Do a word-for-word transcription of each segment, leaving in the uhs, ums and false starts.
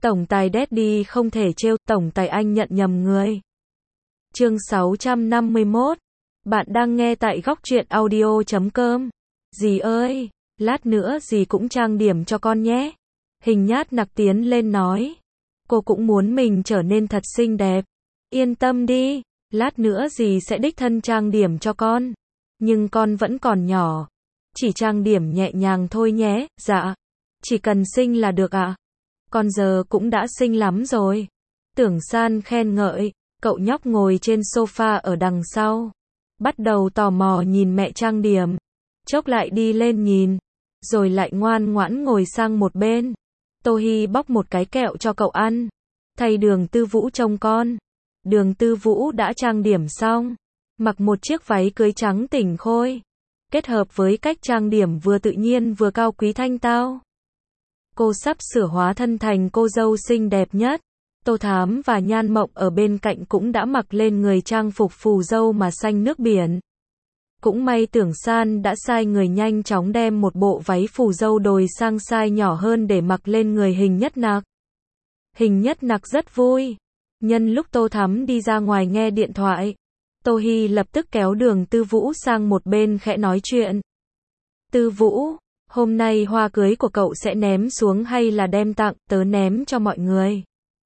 Tổng tài Daddy không thể trêu, tổng tài anh nhận nhầm người. Chương sáu trăm năm mươi mốt. Bạn đang nghe tại góc truyện audio chấm com. Dì ơi, lát nữa dì cũng trang điểm cho con nhé. Hình Nhát Nặc tiến lên nói. Cô cũng muốn mình trở nên thật xinh đẹp. Yên tâm đi, lát nữa dì sẽ đích thân trang điểm cho con. Nhưng con vẫn còn nhỏ. Chỉ trang điểm nhẹ nhàng thôi nhé. Dạ. Chỉ cần xinh là được ạ. À? Con giờ cũng đã xinh lắm rồi. Tưởng San khen ngợi. Cậu nhóc ngồi trên sofa ở đằng sau. Bắt đầu tò mò nhìn mẹ trang điểm. Chốc lại đi lên nhìn. Rồi lại ngoan ngoãn ngồi sang một bên. Tô Hi bóc một cái kẹo cho cậu ăn. Thay Đường Tư Vũ trông con. Đường Tư Vũ đã trang điểm xong. Mặc một chiếc váy cưới trắng tỉnh khôi. Kết hợp với cách trang điểm vừa tự nhiên vừa cao quý thanh tao. Cô sắp sửa hóa thân thành cô dâu xinh đẹp nhất. Tô Thám và Nhan Mộng ở bên cạnh cũng đã mặc lên người trang phục phù dâu mà xanh nước biển. Cũng may Tưởng San đã sai người nhanh chóng đem một bộ váy phù dâu đồi sang size nhỏ hơn để mặc lên người Hình Nhất Nặc. Hình Nhất Nặc rất vui. Nhân lúc Tô Thắm đi ra ngoài nghe điện thoại, Tô Hi lập tức kéo Đường Tư Vũ sang một bên khẽ nói chuyện. Tư Vũ, hôm nay hoa cưới của cậu sẽ ném xuống hay là đem tặng? Tớ ném cho mọi người.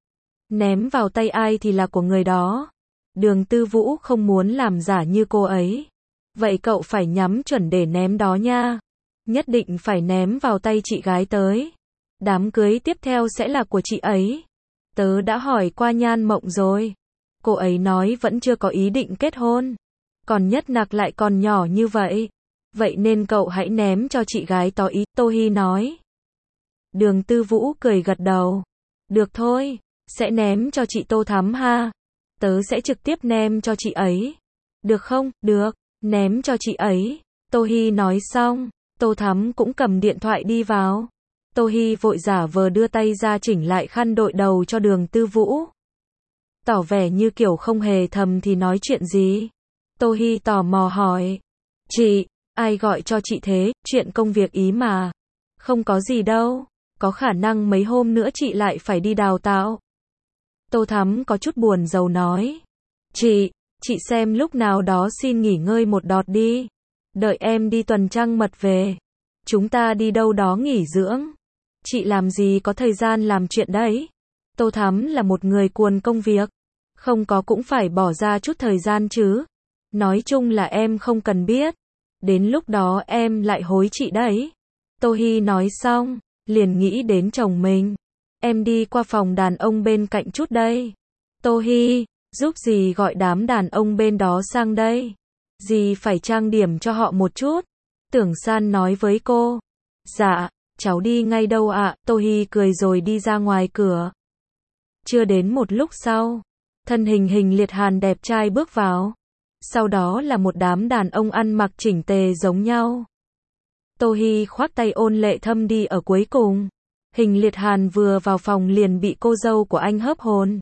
Ném vào tay ai thì là của người đó. Đường Tư Vũ không muốn làm giả như cô ấy. Vậy cậu phải nhắm chuẩn để ném đó nha. Nhất định phải ném vào tay chị gái tới. Đám cưới tiếp theo sẽ là của chị ấy. Tớ đã hỏi qua Nhan Mộng rồi. Cô ấy nói vẫn chưa có ý định kết hôn. Còn Nhất Nặc lại còn nhỏ như vậy. Vậy nên cậu hãy ném cho chị gái tỏ ý, Tô Hi nói. Đường Tư Vũ cười gật đầu. Được thôi, sẽ ném cho chị Tô Thắm ha. Tớ sẽ trực tiếp ném cho chị ấy. Được không? Được, ném cho chị ấy. Tô Hi nói xong, Tô Thắm cũng cầm điện thoại đi vào. Tô Hi vội giả vờ đưa tay ra chỉnh lại khăn đội đầu cho Đường Tư Vũ. Tỏ vẻ như kiểu không hề thầm thì nói chuyện gì. Tô Hi tò mò hỏi. Chị, ai gọi cho chị thế? Chuyện công việc ý mà. Không có gì đâu. Có khả năng mấy hôm nữa chị lại phải đi đào tạo. Tô Thắm có chút buồn rầu nói. Chị, chị xem lúc nào đó xin nghỉ ngơi một đợt đi. Đợi em đi tuần trăng mật về. Chúng ta đi đâu đó nghỉ dưỡng. Chị làm gì có thời gian làm chuyện đấy. Tô Thắm là một người cuồng công việc. Không có cũng phải bỏ ra chút thời gian chứ. Nói chung là em không cần biết. Đến lúc đó em lại hối chị đấy. Tô Hi nói xong, liền nghĩ đến chồng mình. Em đi qua phòng đàn ông bên cạnh chút đây. Tô Hi, giúp dì gọi đám đàn ông bên đó sang đây. Dì phải trang điểm cho họ một chút. Tưởng San nói với cô. Dạ, cháu đi ngay đâu ạ. Tô Hi cười rồi đi ra ngoài cửa. Chưa đến một lúc sau, thân hình Hình Liệt Hàn đẹp trai bước vào. Sau đó là một đám đàn ông ăn mặc chỉnh tề giống nhau. Tô Hi khoác tay Ôn Lệ Thâm đi ở cuối cùng. Hình Liệt Hàn vừa vào phòng liền bị cô dâu của anh hớp hồn.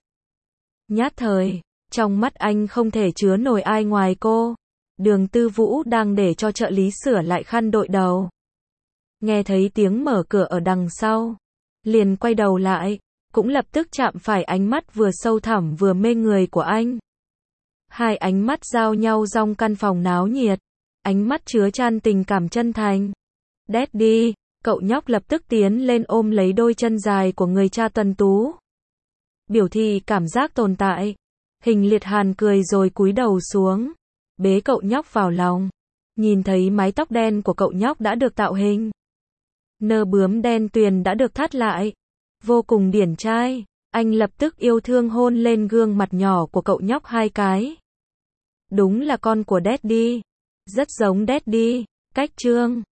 Nhát thời, trong mắt anh không thể chứa nổi ai ngoài cô. Đường Tư Vũ đang để cho trợ lý sửa lại khăn đội đầu. Nghe thấy tiếng mở cửa ở đằng sau, liền quay đầu lại, cũng lập tức chạm phải ánh mắt vừa sâu thẳm vừa mê người của anh. Hai ánh mắt giao nhau trong căn phòng náo nhiệt, ánh mắt chứa chan tình cảm chân thành. Daddy, cậu nhóc lập tức tiến lên ôm lấy đôi chân dài của người cha tuấn tú. Biểu thị cảm giác tồn tại. Hình Liệt Hàn cười rồi cúi đầu xuống, bế cậu nhóc vào lòng. Nhìn thấy mái tóc đen của cậu nhóc đã được tạo hình. Nơ bướm đen tuyền đã được thắt lại. Vô cùng điển trai. Anh lập tức yêu thương hôn lên gương mặt nhỏ của cậu nhóc hai cái. Đúng là con của Daddy. Rất giống Daddy. Cách trương.